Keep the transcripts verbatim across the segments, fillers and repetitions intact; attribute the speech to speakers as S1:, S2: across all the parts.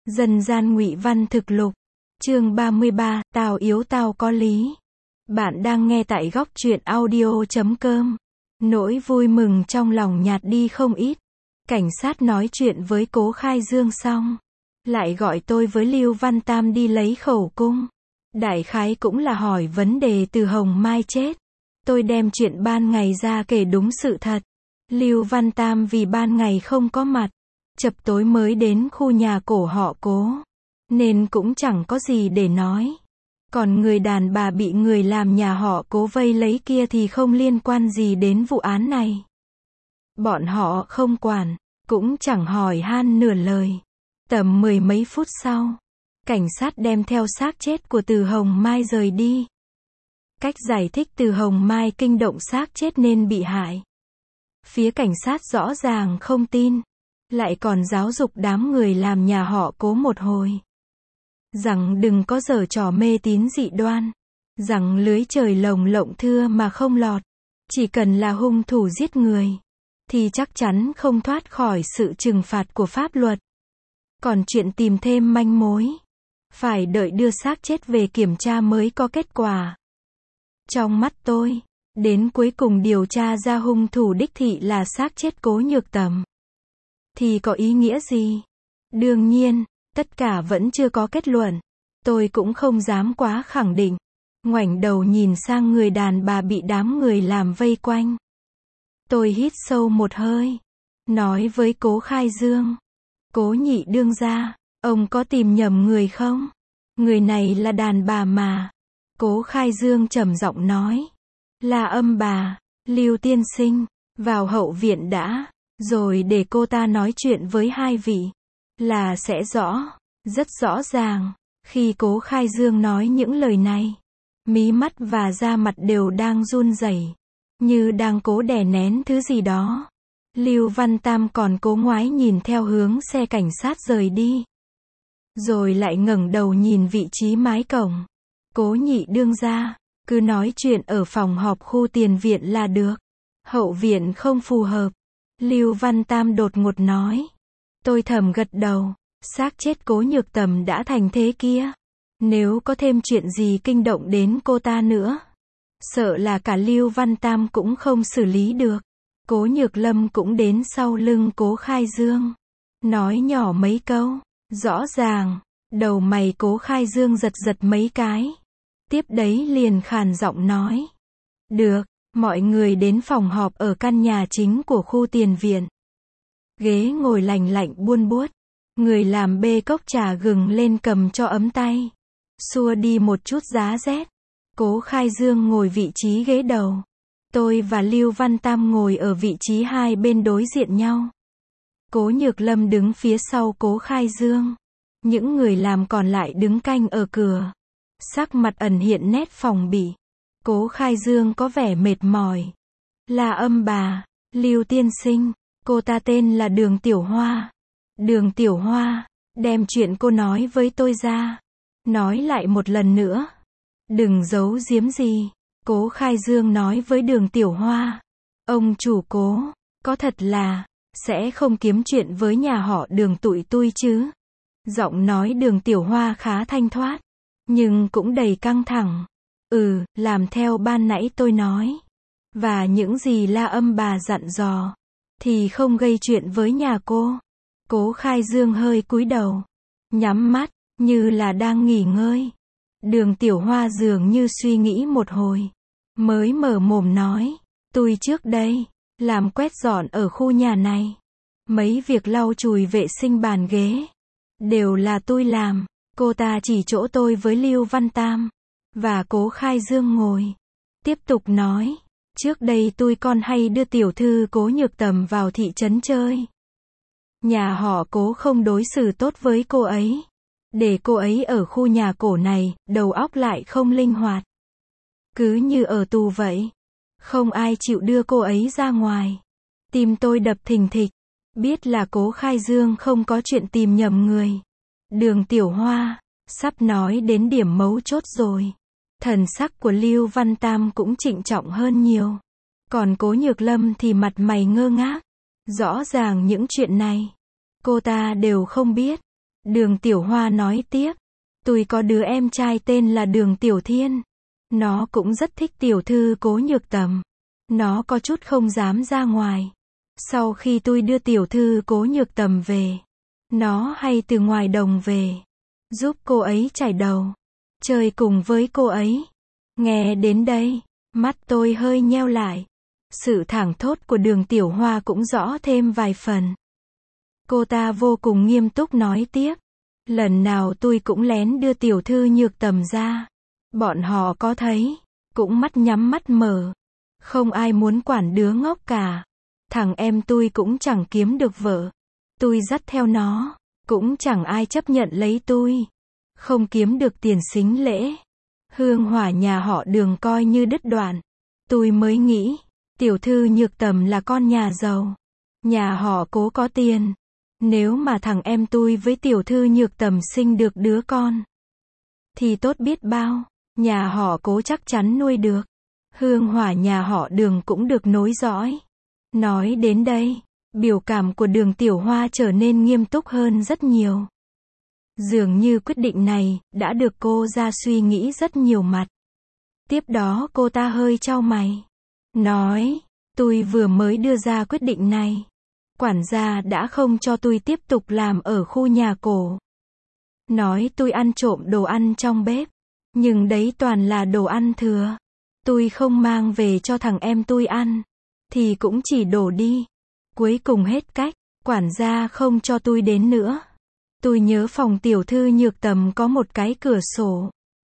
S1: Dân gian ngụy văn thực lục. Chương ba mươi ba, tao yếu tao có lý. Bạn đang nghe tại góc truyện audio chấm com. Nỗi vui mừng trong lòng nhạt đi không ít. Cảnh sát nói chuyện với Cố Khai Dương xong, lại gọi tôi với Lưu Văn Tam đi lấy khẩu cung. Đại khái cũng là hỏi vấn đề từ Hồng Mai chết. Tôi đem chuyện ban ngày ra kể đúng sự thật. Lưu Văn Tam vì ban ngày không có mặt, chập tối mới đến khu nhà cổ họ Cố, nên cũng chẳng có gì để nói. Còn người đàn bà bị người làm nhà họ Cố vây lấy kia thì không liên quan gì đến vụ án này. Bọn họ không quản, cũng chẳng hỏi han nửa lời. Tầm mười mấy phút sau, cảnh sát đem theo xác chết của Từ Hồng Mai rời đi. Cách giải thích Từ Hồng Mai kinh động xác chết nên bị hại. Phía cảnh sát rõ ràng không tin, lại còn giáo dục đám người làm nhà họ Cố một hồi. Rằng đừng có giở trò mê tín dị đoan. Rằng lưới trời lồng lộng thưa mà không lọt. Chỉ cần là hung thủ giết người, thì chắc chắn không thoát khỏi sự trừng phạt của pháp luật. Còn chuyện tìm thêm manh mối, phải đợi đưa xác chết về kiểm tra mới có kết quả. Trong mắt tôi, đến cuối cùng điều tra ra hung thủ đích thị là xác chết Cố Nhược Tầm, thì có ý nghĩa gì? Đương nhiên, tất cả vẫn chưa có kết luận. Tôi cũng không dám quá khẳng định. Ngoảnh đầu nhìn sang người đàn bà bị đám người làm vây quanh. Tôi hít sâu một hơi, nói với Cố Khai Dương: Cố nhị đương gia, ông có tìm nhầm người không? Người này là đàn bà mà. Cố Khai Dương trầm giọng nói: Là âm bà, Lưu tiên sinh, vào hậu viện đã, rồi để cô ta nói chuyện với hai vị, là sẽ rõ, rất rõ ràng. Khi Cố Khai Dương nói những lời này, mí mắt và da mặt đều đang run rẩy, như đang cố đè nén thứ gì đó. Lưu Văn Tam còn cố ngoái nhìn theo hướng xe cảnh sát rời đi, rồi lại ngẩng đầu nhìn vị trí mái cổng. Cố nhị đương gia, cứ nói chuyện ở phòng họp khu tiền viện là được. Hậu viện không phù hợp. Lưu Văn Tam đột ngột nói. Tôi thầm gật đầu. Xác chết Cố Nhược Tầm đã thành thế kia, nếu có thêm chuyện gì kinh động đến cô ta nữa, sợ là cả Lưu Văn Tam cũng không xử lý được. Cố Nhược Lâm cũng đến sau lưng Cố Khai Dương, nói nhỏ mấy câu. Rõ ràng, đầu mày Cố Khai Dương giật giật mấy cái. Tiếp đấy liền khàn giọng nói: Được, mọi người đến phòng họp ở căn nhà chính của khu tiền viện. Ghế ngồi lành lạnh buôn buốt. Người làm bê cốc trà gừng lên cầm cho ấm tay, xua đi một chút giá rét. Cố Khai Dương ngồi vị trí ghế đầu. Tôi và Lưu Văn Tam ngồi ở vị trí hai bên đối diện nhau. Cố Nhược Lâm đứng phía sau Cố Khai Dương. Những người làm còn lại đứng canh ở cửa, sắc mặt ẩn hiện nét phòng bị. Cố Khai Dương có vẻ mệt mỏi. Là âm bà, Lưu tiên sinh, cô ta tên là Đường Tiểu Hoa. Đường Tiểu Hoa, đem chuyện cô nói với tôi ra. Nói lại một lần nữa. Đừng giấu giếm gì. Cố Khai Dương nói với Đường Tiểu Hoa. Ông chủ Cố, có thật là sẽ không kiếm chuyện với nhà họ Đường tụi tui chứ? Giọng nói Đường Tiểu Hoa khá thanh thoát, nhưng cũng đầy căng thẳng. Ừ, làm theo ban nãy tôi nói, và những gì La âm bà dặn dò, thì không gây chuyện với nhà cô. Cố Khai Dương hơi cúi đầu, nhắm mắt, như là đang nghỉ ngơi. Đường Tiểu Hoa dường như suy nghĩ một hồi, mới mở mồm nói: Tôi trước đây, làm quét dọn ở khu nhà này. Mấy việc lau chùi vệ sinh bàn ghế, đều là tôi làm. Cô ta chỉ chỗ tôi với Lưu Văn Tam, và Cố Khai Dương ngồi. Tiếp tục nói: Trước đây tôi còn hay đưa tiểu thư Cố Nhược Tầm vào thị trấn chơi. Nhà họ Cố không đối xử tốt với cô ấy, để cô ấy ở khu nhà cổ này, đầu óc lại không linh hoạt, cứ như ở tù vậy. Không ai chịu đưa cô ấy ra ngoài. Tim tôi đập thình thịch, biết là Cố Khai Dương không có chuyện tìm nhầm người. Đường Tiểu Hoa, sắp nói đến điểm mấu chốt rồi. Thần sắc của Lưu Văn Tam cũng trịnh trọng hơn nhiều. Còn Cố Nhược Lâm thì mặt mày ngơ ngác. Rõ ràng những chuyện này, cô ta đều không biết. Đường Tiểu Hoa nói tiếp. Tôi có đứa em trai tên là Đường Tiểu Thiên. Nó cũng rất thích tiểu thư Cố Nhược Tầm. Nó có chút không dám ra ngoài. Sau khi tôi đưa tiểu thư Cố Nhược Tầm về, nó hay từ ngoài đồng về, giúp cô ấy chải đầu, chơi cùng với cô ấy. Nghe đến đây, mắt tôi hơi nheo lại. Sự thảng thốt của Đường Tiểu Hoa cũng rõ thêm vài phần. Cô ta vô cùng nghiêm túc nói tiếp. Lần nào tôi cũng lén đưa tiểu thư Nhược Tầm ra. Bọn họ có thấy, cũng mắt nhắm mắt mở. Không ai muốn quản đứa ngốc cả. Thằng em tôi cũng chẳng kiếm được vợ. Tôi dắt theo nó, cũng chẳng ai chấp nhận lấy tôi. Không kiếm được tiền sính lễ. Hương hỏa nhà họ Đường coi như đứt đoạn. Tôi mới nghĩ, tiểu thư Nhược Tầm là con nhà giàu. Nhà họ Cố có tiền. Nếu mà thằng em tôi với tiểu thư Nhược Tầm sinh được đứa con, thì tốt biết bao. Nhà họ Cố chắc chắn nuôi được. Hương hỏa nhà họ Đường cũng được nối dõi. Nói đến đây, biểu cảm của Đường Tiểu Hoa trở nên nghiêm túc hơn rất nhiều. Dường như quyết định này đã được cô ra suy nghĩ rất nhiều mặt. Tiếp đó cô ta hơi chau mày. Nói, tôi vừa mới đưa ra quyết định này. Quản gia đã không cho tôi tiếp tục làm ở khu nhà cổ. Nói tôi ăn trộm đồ ăn trong bếp. Nhưng đấy toàn là đồ ăn thừa. Tôi không mang về cho thằng em tôi ăn. Thì cũng chỉ đổ đi. Cuối cùng hết cách, quản gia không cho tôi đến nữa. Tôi nhớ phòng tiểu thư Nhược Tầm có một cái cửa sổ.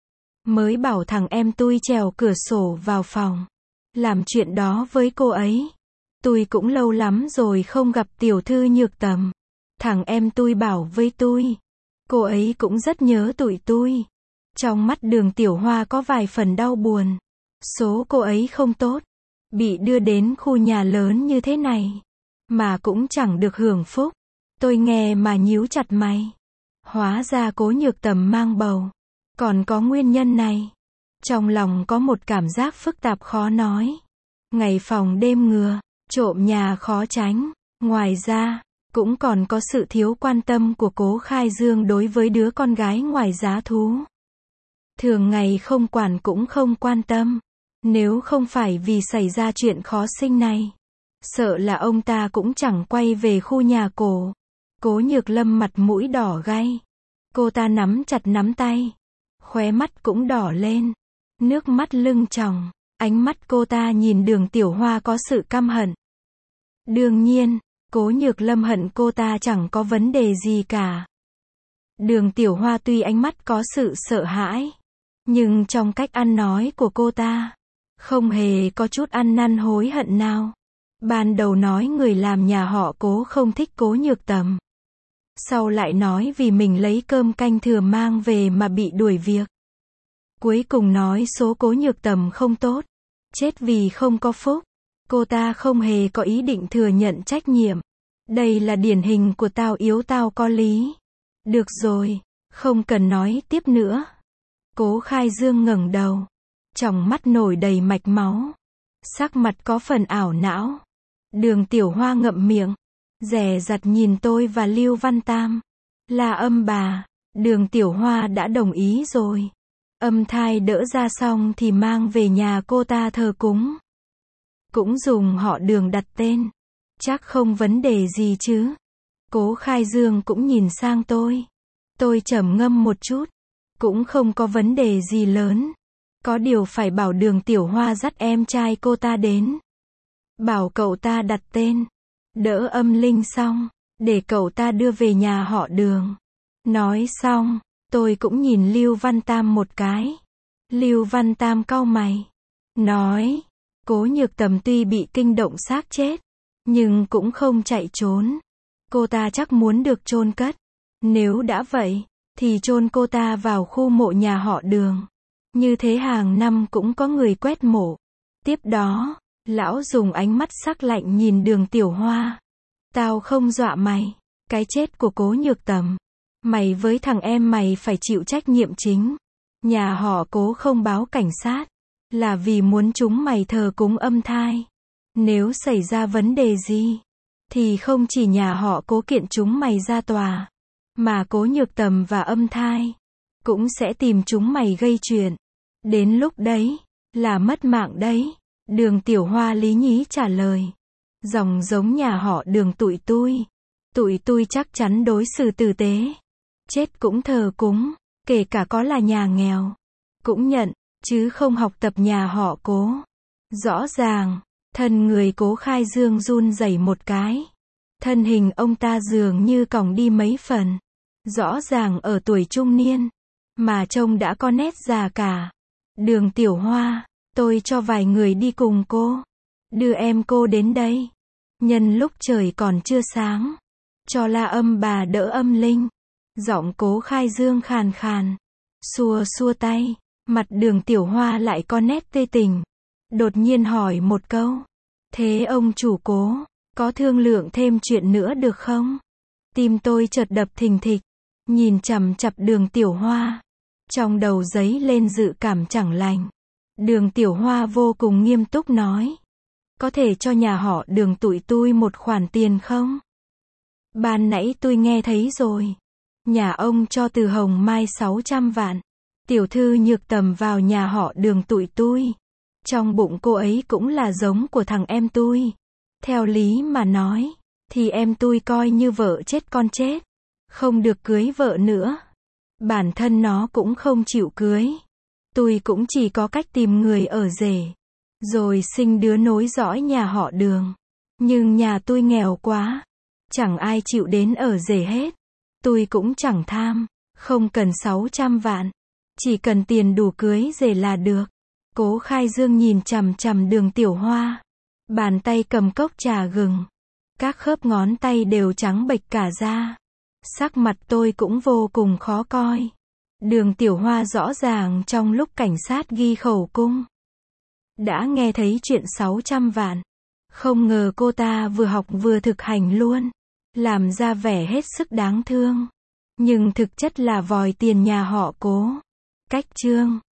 S1: Mới bảo thằng em tôi trèo cửa sổ vào phòng. Làm chuyện đó với cô ấy. Tôi cũng lâu lắm rồi không gặp tiểu thư Nhược Tầm. Thằng em tôi bảo với tôi, cô ấy cũng rất nhớ tụi tôi. Trong mắt Đường Tiểu Hoa có vài phần đau buồn. Số cô ấy không tốt. Bị đưa đến khu nhà lớn như thế này. Mà cũng chẳng được hưởng phúc. Tôi nghe mà nhíu chặt mày. Hóa ra Cố Nhược Tầm mang bầu. Còn có nguyên nhân này. Trong lòng có một cảm giác phức tạp khó nói. Ngày phòng đêm ngừa. Trộm nhà khó tránh. Ngoài ra, cũng còn có sự thiếu quan tâm của Cố Khai Dương đối với đứa con gái ngoài giá thú. Thường ngày không quản cũng không quan tâm. Nếu không phải vì xảy ra chuyện khó sinh này, sợ là ông ta cũng chẳng quay về khu nhà cổ. Cố Nhược Lâm mặt mũi đỏ gay. Cô ta nắm chặt nắm tay. Khóe mắt cũng đỏ lên. Nước mắt lưng tròng. Ánh mắt cô ta nhìn Đường Tiểu Hoa có sự căm hận. Đương nhiên, Cố Nhược Lâm hận cô ta chẳng có vấn đề gì cả. Đường Tiểu Hoa tuy ánh mắt có sự sợ hãi, nhưng trong cách ăn nói của cô ta, không hề có chút ăn năn hối hận nào. Ban đầu nói người làm nhà họ Cố không thích Cố Nhược Tầm. Sau lại nói vì mình lấy cơm canh thừa mang về mà bị đuổi việc. Cuối cùng nói số Cố Nhược Tầm không tốt. Chết vì không có phúc. Cô ta không hề có ý định thừa nhận trách nhiệm. Đây là điển hình của tao yếu tao có lý. Được rồi, không cần nói tiếp nữa. Cố Khai Dương ngẩng đầu. Trong mắt nổi đầy mạch máu. Sắc mặt có phần ảo não. Đường Tiểu Hoa ngậm miệng. Dè dặt nhìn tôi và Lưu Văn Tam. Là âm bà. Đường Tiểu Hoa đã đồng ý rồi. Âm thai đỡ ra xong thì mang về nhà cô ta thờ cúng. Cũng dùng họ Đường đặt tên. Chắc không vấn đề gì chứ. Cố Khai Dương cũng nhìn sang tôi. Tôi trầm ngâm một chút. Cũng không có vấn đề gì lớn. Có điều phải bảo Đường Tiểu Hoa dắt em trai cô ta đến. Bảo cậu ta đặt tên. Đỡ âm linh xong. Để cậu ta đưa về nhà họ Đường. Nói xong, tôi cũng nhìn Lưu Văn Tam một cái. Lưu Văn Tam cau mày. Nói, Cố Nhược Tầm tuy bị kinh động xác chết, nhưng cũng không chạy trốn. Cô ta chắc muốn được chôn cất. Nếu đã vậy, thì chôn cô ta vào khu mộ nhà họ Đường. Như thế hàng năm cũng có người quét mộ. Tiếp đó, lão dùng ánh mắt sắc lạnh nhìn Đường Tiểu Hoa. Tao không dọa mày. Cái chết của Cố Nhược Tầm, mày với thằng em mày phải chịu trách nhiệm chính. Nhà họ Cố không báo cảnh sát, là vì muốn chúng mày thờ cúng âm thai. Nếu xảy ra vấn đề gì, thì không chỉ nhà họ Cố kiện chúng mày ra tòa, Mà Cố Nhược Tầm và Âm Thai cũng sẽ tìm chúng mày gây chuyện. Đến lúc đấy, là mất mạng đấy. Đường Tiểu Hoa lý nhí trả lời. Dòng giống nhà họ Đường tụi tui. Tụi tui chắc chắn đối xử tử tế. Chết cũng thờ cúng, kể cả có là nhà nghèo. Cũng nhận, chứ không học tập nhà họ Cố. Rõ ràng, thân người Cố Khai Dương run rẩy một cái. Thân hình ông ta dường như còng đi mấy phần. Rõ ràng ở tuổi trung niên, mà trông đã có nét già cả. Đường Tiểu Hoa, tôi cho vài người đi cùng cô. Đưa em cô đến đây. Nhân lúc trời còn chưa sáng. Cho La Âm bà đỡ âm linh. Giọng Cố Khai Dương khàn khàn. Xua xua tay. Mặt Đường Tiểu Hoa lại có nét tê tỉnh. Đột nhiên hỏi một câu. Thế ông chủ Cố, có thương lượng thêm chuyện nữa được không? Tim tôi chợt đập thình thịch. Nhìn chằm chặp Đường Tiểu Hoa. Trong đầu giấy lên dự cảm chẳng lành. Đường Tiểu Hoa vô cùng nghiêm túc nói. Có thể cho nhà họ Đường tụi tôi một khoản tiền không? Ban nãy tôi nghe thấy rồi. Nhà ông cho Từ Hồng Mai sáu trăm vạn. Tiểu thư Nhược Tầm vào nhà họ Đường tụi tôi. Trong bụng cô ấy cũng là giống của thằng em tôi. Theo lý mà nói, thì em tôi coi như vợ chết con chết. Không được cưới vợ nữa. Bản thân nó cũng không chịu cưới. Tôi cũng chỉ có cách tìm người ở rể. Rồi sinh đứa nối dõi nhà họ Đường. Nhưng nhà tôi nghèo quá. Chẳng ai chịu đến ở rể hết. Tôi cũng chẳng tham. Không cần sáu trăm vạn. Chỉ cần tiền đủ cưới rể là được. Cố Khai Dương nhìn chằm chằm Đường Tiểu Hoa. Bàn tay cầm cốc trà gừng. Các khớp ngón tay đều trắng bệch cả ra. Sắc mặt tôi cũng vô cùng khó coi. Đường Tiểu Hoa rõ ràng trong lúc cảnh sát ghi khẩu cung. Đã nghe thấy chuyện sáu trăm vạn. Không ngờ cô ta vừa học vừa thực hành luôn. Làm ra vẻ hết sức đáng thương. Nhưng thực chất là vòi tiền nhà họ Cố. Cách chương